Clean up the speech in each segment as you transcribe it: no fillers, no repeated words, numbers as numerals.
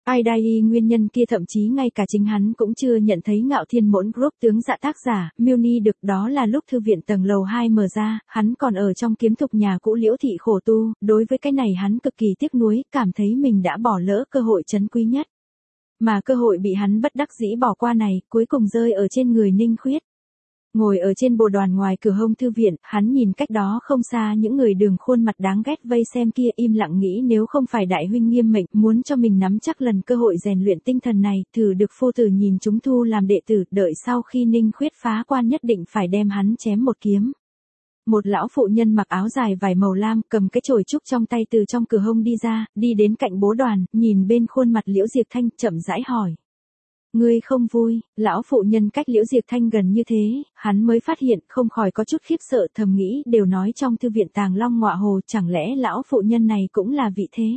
Idai nguyên nhân kia thậm chí ngay cả chính hắn cũng chưa nhận thấy Ngạo Thiên Mỗn Group tướng dạ tác giả, Muni được đó là lúc thư viện tầng lầu 2 mở ra, hắn còn ở trong kiếm thục nhà cũ Liễu Thị khổ tu, đối với cái này hắn cực kỳ tiếc nuối, cảm thấy mình đã bỏ lỡ cơ hội trân quý nhất. Mà cơ hội bị hắn bất đắc dĩ bỏ qua này, cuối cùng rơi ở trên người Ninh Khuyết. Ngồi ở trên bồ đoàn ngoài cửa hông thư viện, hắn nhìn cách đó không xa những người đường khuôn mặt đáng ghét vây xem kia, im lặng nghĩ nếu không phải đại huynh nghiêm mệnh, muốn cho mình nắm chắc lần cơ hội rèn luyện tinh thần này, thử được phu tử nhìn chúng thu làm đệ tử, đợi sau khi Ninh Khuyết phá quan nhất định phải đem hắn chém một kiếm. Một lão phụ nhân mặc áo dài vải màu lam, cầm cái chổi trúc trong tay từ trong cửa hông đi ra, đi đến cạnh bố đoàn, nhìn bên khuôn mặt Liễu Diệp Thanh, chậm rãi hỏi. Ngươi không vui, lão phụ nhân cách Liễu Diệp Thanh gần như thế, hắn mới phát hiện, không khỏi có chút khiếp sợ, thầm nghĩ, đều nói trong thư viện Tàng Long Ngọa Hồ, chẳng lẽ lão phụ nhân này cũng là vị thế.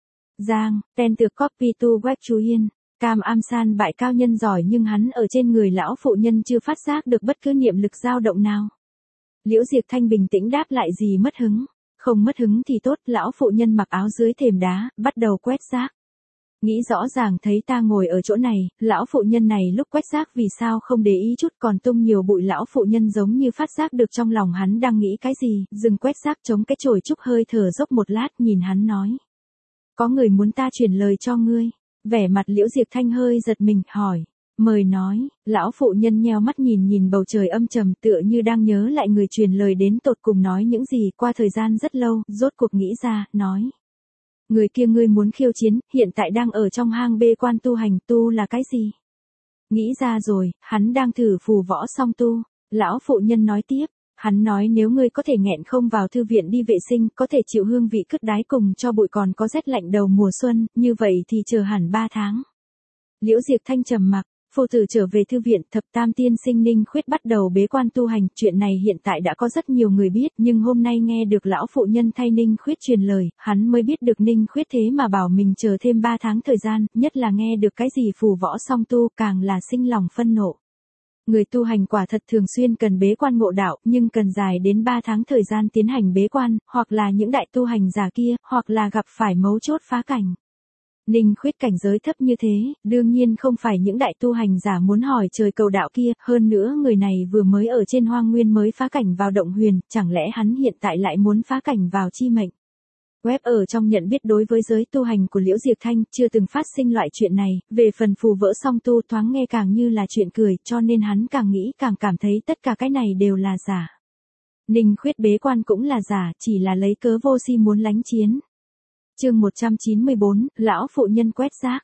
Giang, ten từ copy to web chú yên, Cam Am San bại cao nhân giỏi nhưng hắn ở trên người lão phụ nhân chưa phát giác được bất cứ niệm lực dao động nào. Liễu Diệp Thanh bình tĩnh đáp lại gì mất hứng, không mất hứng thì tốt, lão phụ nhân mặc áo dưới thềm đá, bắt đầu quét rác. Nghĩ rõ ràng thấy ta ngồi ở chỗ này, lão phụ nhân này lúc quét rác vì sao không để ý chút còn tung nhiều bụi, lão phụ nhân giống như phát giác được trong lòng hắn đang nghĩ cái gì, dừng quét rác chống cái chổi trúc hơi thở dốc một lát nhìn hắn nói. Có người muốn ta truyền lời cho ngươi, vẻ mặt Liễu Diệp Thanh hơi giật mình, hỏi. Mời nói, lão phụ nhân nheo mắt nhìn bầu trời âm trầm tựa như đang nhớ lại người truyền lời đến tột cùng nói những gì qua thời gian rất lâu, rốt cuộc nghĩ ra, nói. Người kia ngươi muốn khiêu chiến, hiện tại đang ở trong hang bê quan tu hành, tu là cái gì? Nghĩ ra rồi, hắn đang thử phù võ song tu. Lão phụ nhân nói tiếp, hắn nói nếu ngươi có thể nghẹn không vào thư viện đi vệ sinh, có thể chịu hương vị cứt đái cùng cho bụi còn có rét lạnh đầu mùa xuân, như vậy thì chờ hẳn 3 tháng. Liễu Diệp Thanh trầm mặc. Phu tử trở về thư viện, thập tam tiên sinh Ninh Khuyết bắt đầu bế quan tu hành, chuyện này hiện tại đã có rất nhiều người biết, nhưng hôm nay nghe được lão phụ nhân thay Ninh Khuyết truyền lời, hắn mới biết được Ninh Khuyết thế mà bảo mình chờ thêm 3 tháng thời gian, nhất là nghe được cái gì phù võ song tu, càng là sinh lòng phân nộ. Người tu hành quả thật thường xuyên cần bế quan ngộ đạo, nhưng cần dài đến 3 tháng thời gian tiến hành bế quan, hoặc là những đại tu hành giả kia, hoặc là gặp phải mấu chốt phá cảnh. Ninh Khuyết cảnh giới thấp như thế, đương nhiên không phải những đại tu hành giả muốn hỏi trời cầu đạo kia, hơn nữa người này vừa mới ở trên hoang nguyên mới phá cảnh vào động huyền, chẳng lẽ hắn hiện tại lại muốn phá cảnh vào chi mệnh. Web ở trong nhận biết đối với giới tu hành của Liễu Diệp Thanh, chưa từng phát sinh loại chuyện này, về phần phù vỡ song tu thoáng nghe càng như là chuyện cười, cho nên hắn càng nghĩ càng cảm thấy tất cả cái này đều là giả. Ninh Khuyết bế quan cũng là giả, chỉ là lấy cớ vô si muốn lánh chiến. Chương 194, lão phụ nhân quét rác.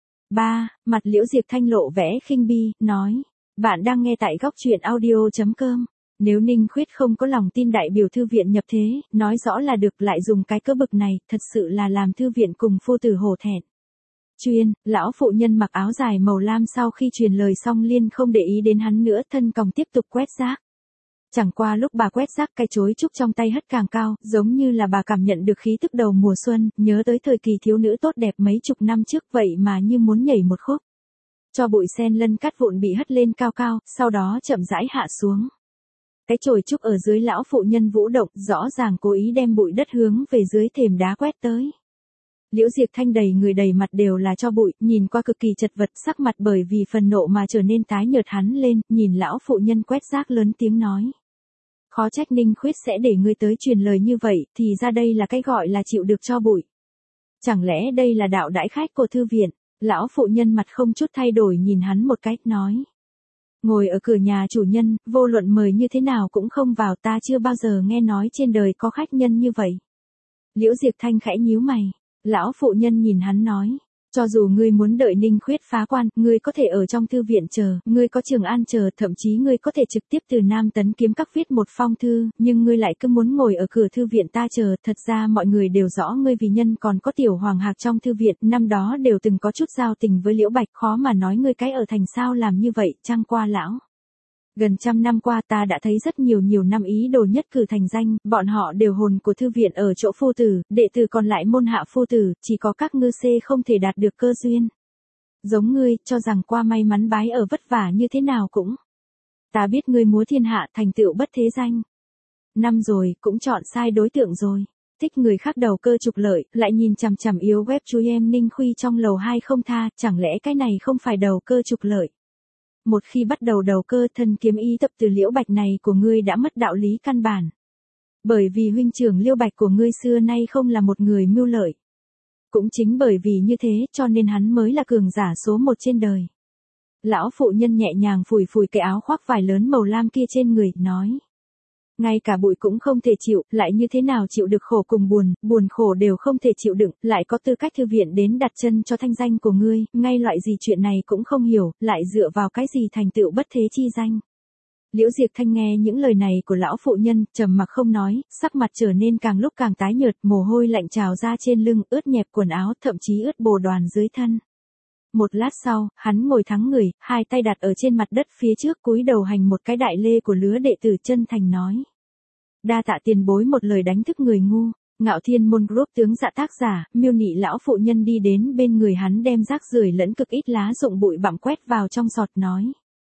3. Mặt Liễu Diệp Thanh lộ vẻ khinh bi, nói. Bạn đang nghe tại góc truyện audio.com. Nếu Ninh Khuyết không có lòng tin đại biểu thư viện nhập thế, nói rõ là được, lại dùng cái cớ bực này, thật sự là làm thư viện cùng phu tử hổ thẹn. Lão phụ nhân mặc áo dài màu lam sau khi truyền lời xong liên không để ý đến hắn nữa, thân còng tiếp tục quét rác. Chẳng qua lúc bà quét rác cái chối trúc trong tay hất càng cao, giống như là bà cảm nhận được khí tức đầu mùa xuân, nhớ tới thời kỳ thiếu nữ tốt đẹp mấy chục năm trước vậy mà như muốn nhảy một khúc. Cho bụi sen lân cát vụn bị hất lên cao cao, sau đó chậm rãi hạ xuống. Cái chổi trúc ở dưới lão phụ nhân vũ động, rõ ràng cố ý đem bụi đất hướng về dưới thềm đá quét tới. Liễu Diệp Thanh đầy người đầy mặt đều là cho bụi, nhìn qua cực kỳ chật vật, sắc mặt bởi vì phần nộ mà trở nên tái nhợt, hắn lên, nhìn lão phụ nhân quét rác lớn tiếng nói. Khó trách Ninh Khuyết sẽ để ngươi tới truyền lời như vậy, thì ra đây là cái gọi là chịu được cho bụi. Chẳng lẽ đây là đạo đãi khách của thư viện? Lão phụ nhân mặt không chút thay đổi nhìn hắn một cách, nói. Ngồi ở cửa nhà chủ nhân, vô luận mời như thế nào cũng không vào, ta chưa bao giờ nghe nói trên đời có khách nhân như vậy. Liễu Diệp Thanh khẽ nhíu mày. Lão phụ nhân nhìn hắn nói. Cho dù ngươi muốn đợi Ninh Khuyết phá quan, ngươi có thể ở trong thư viện chờ, ngươi có Trường An chờ, thậm chí ngươi có thể trực tiếp từ Nam Tấn Kiếm Các viết một phong thư, nhưng ngươi lại cứ muốn ngồi ở cửa thư viện ta chờ, thật ra mọi người đều rõ ngươi vì nhân còn có Tiểu Hoàng Hạc trong thư viện, năm đó đều từng có chút giao tình với Liễu Bạch, khó mà nói ngươi cái ở thành sao làm như vậy, chăng qua lão. Gần 100 năm qua ta đã thấy rất nhiều năm ý đồ nhất cử thành danh, bọn họ đều hồn của thư viện ở chỗ phu tử, đệ tử còn lại môn hạ phu tử, chỉ có các ngư xê không thể đạt được cơ duyên. Giống ngươi, cho rằng qua may mắn bái ở vất vả như thế nào cũng. Ta biết ngươi múa thiên hạ thành tựu bất thế danh. Năm rồi, cũng chọn sai đối tượng rồi. Thích người khác đầu cơ trục lợi, lại nhìn chằm chằm yếu web chú em Ninh Khuy trong lầu 2 không tha, chẳng lẽ cái này không phải đầu cơ trục lợi? Một khi bắt đầu cơ, thân kiếm ý tập từ Liễu Bạch này của ngươi đã mất đạo lý căn bản. Bởi vì huynh trưởng Liễu Bạch của ngươi xưa nay không là một người mưu lợi. Cũng chính bởi vì như thế cho nên hắn mới là cường giả số 1 trên đời. Lão phụ nhân nhẹ nhàng phủi phủi cái áo khoác vải lớn màu lam kia trên người, nói. Ngay cả bụi cũng không thể chịu, lại như thế nào chịu được khổ cùng buồn, buồn khổ đều không thể chịu đựng, lại có tư cách thư viện đến đặt chân cho thanh danh của ngươi, ngay loại gì chuyện này cũng không hiểu, lại dựa vào cái gì thành tựu bất thế chi danh. Liễu Diệp Thanh nghe những lời này của lão phụ nhân, trầm mặc không nói, sắc mặt trở nên càng lúc càng tái nhợt, mồ hôi lạnh trào ra trên lưng, ướt nhẹp quần áo, thậm chí ướt bồ đoàn dưới thân. Một lát sau, hắn ngồi thắng người, hai tay đặt ở trên mặt đất phía trước, cúi đầu hành một cái đại lê của lứa đệ tử, chân thành nói. Đa tạ tiền bối một lời đánh thức người ngu. Ngạo Thiên Môn Group tướng dạ tác giả, Miêu Nị lão phụ nhân đi đến bên người hắn, đem rác rưởi lẫn cực ít lá rụng bụi bặm quét vào trong giọt, nói.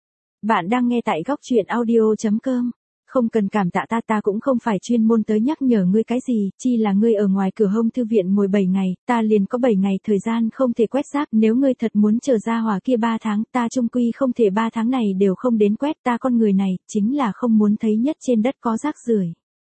Bạn đang nghe tại góc truyện audio.com. Không cần cảm tạ ta cũng không phải chuyên môn tới nhắc nhở ngươi cái gì, chi là ngươi ở ngoài cửa hông thư viện ngồi 7 ngày, ta liền có 7 ngày thời gian không thể quét rác, nếu ngươi thật muốn chờ ra hỏa kia 3 tháng, ta chung quy không thể 3 tháng này đều không đến quét, ta con người này, chính là không muốn thấy nhất trên đất có rác rưởi.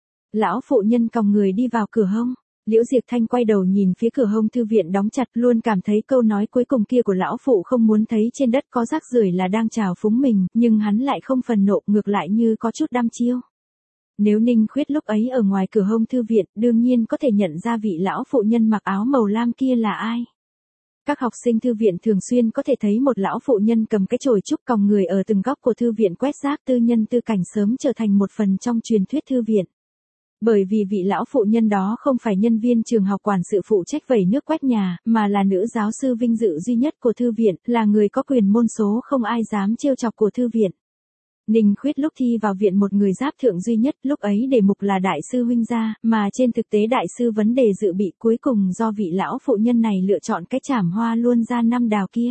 Lão phụ nhân còng người đi vào cửa hông. Liễu Diệp Thanh quay đầu nhìn phía cửa hông thư viện đóng chặt, luôn cảm thấy câu nói cuối cùng kia của lão phụ không muốn thấy trên đất có rác rưởi là đang trào phúng mình, nhưng hắn lại không phần nộ, ngược lại như có chút đăm chiêu. Nếu Ninh Khuyết lúc ấy ở ngoài cửa hông thư viện, đương nhiên có thể nhận ra vị lão phụ nhân mặc áo màu lam kia là ai. Các học sinh thư viện thường xuyên có thể thấy một lão phụ nhân cầm cái chổi trúc còng người ở từng góc của thư viện quét rác, tư nhân tư cảnh sớm trở thành một phần trong truyền thuyết thư viện. Bởi vì vị lão phụ nhân đó không phải nhân viên trường học quản sự phụ trách vẩy nước quét nhà, mà là nữ giáo sư vinh dự duy nhất của thư viện, là người có quyền môn số không ai dám trêu chọc của thư viện. Ninh Khuyết lúc thi vào viện một người giáp thượng duy nhất, lúc ấy đề mục là đại sư huynh gia, mà trên thực tế đại sư vấn đề dự bị cuối cùng do vị lão phụ nhân này lựa chọn cái chảm hoa luôn ra năm đào kia.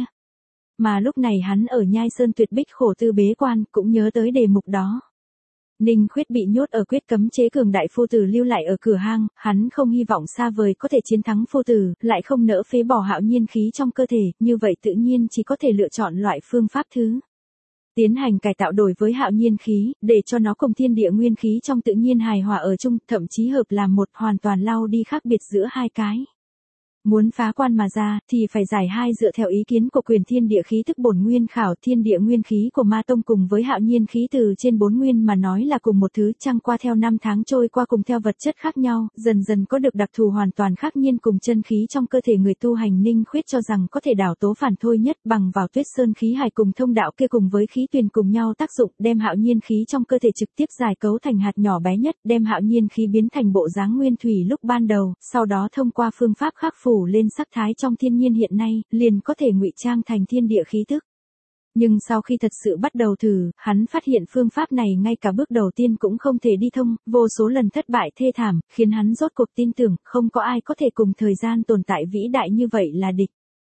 Mà lúc này hắn ở Nhai Sơn tuyệt bích khổ tư bế quan, cũng nhớ tới đề mục đó. Ninh Khuyết bị nhốt ở quyết cấm chế cường đại phu tử lưu lại ở cửa hang, hắn không hy vọng xa vời có thể chiến thắng phu tử, lại không nỡ phế bỏ hạo nhiên khí trong cơ thể, như vậy tự nhiên chỉ có thể lựa chọn loại phương pháp thứ. Tiến hành cải tạo đổi với hạo nhiên khí, để cho nó cùng thiên địa nguyên khí trong tự nhiên hài hòa ở chung, thậm chí hợp làm một, hoàn toàn lau đi khác biệt giữa hai cái. Muốn phá quan mà ra, thì phải giải hai dựa theo ý kiến của quyền thiên địa khí tức bổn nguyên khảo, thiên địa nguyên khí của ma tông cùng với hạo nhiên khí từ trên 4 nguyên mà nói là cùng một thứ, chẳng qua theo năm tháng trôi qua cùng theo vật chất khác nhau, dần dần có được đặc thù hoàn toàn khác nhiên cùng chân khí trong cơ thể người tu hành. Ninh Khuyết cho rằng có thể đảo tố phản thôi nhất bằng vào tuyết sơn khí hải cùng thông đạo kia cùng với khí tuyền cùng nhau tác dụng, đem hạo nhiên khí trong cơ thể trực tiếp giải cấu thành hạt nhỏ bé nhất, đem hạo nhiên khí biến thành bộ dáng nguyên thủy lúc ban đầu, sau đó thông qua phương pháp khắc phủ lên sắc thái trong thiên nhiên hiện nay, liền có thể ngụy trang thành thiên địa khí tức. Nhưng sau khi thật sự bắt đầu thử, hắn phát hiện phương pháp này ngay cả bước đầu tiên cũng không thể đi thông, vô số lần thất bại thê thảm, khiến hắn rốt cuộc tin tưởng, không có ai có thể cùng thời gian tồn tại vĩ đại như vậy là địch.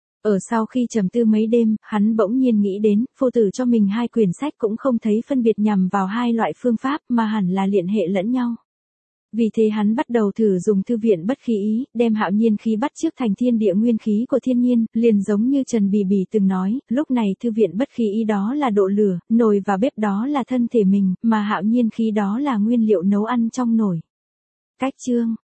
Ở sau khi trầm tư mấy đêm, hắn bỗng nhiên nghĩ đến, phu tử cho mình 2 quyển sách cũng không thấy phân biệt nhằm vào 2 loại phương pháp mà hẳn là liên hệ lẫn nhau. Vì thế hắn bắt đầu thử dùng thư viện bất khí ý, đem hạo nhiên khí bắt chước thành thiên địa nguyên khí của thiên nhiên, liền giống như Trần Bì Bì từng nói, lúc này thư viện bất khí ý đó là độ lửa, nồi và bếp đó là thân thể mình, mà hạo nhiên khí đó là nguyên liệu nấu ăn trong nồi. Cách chương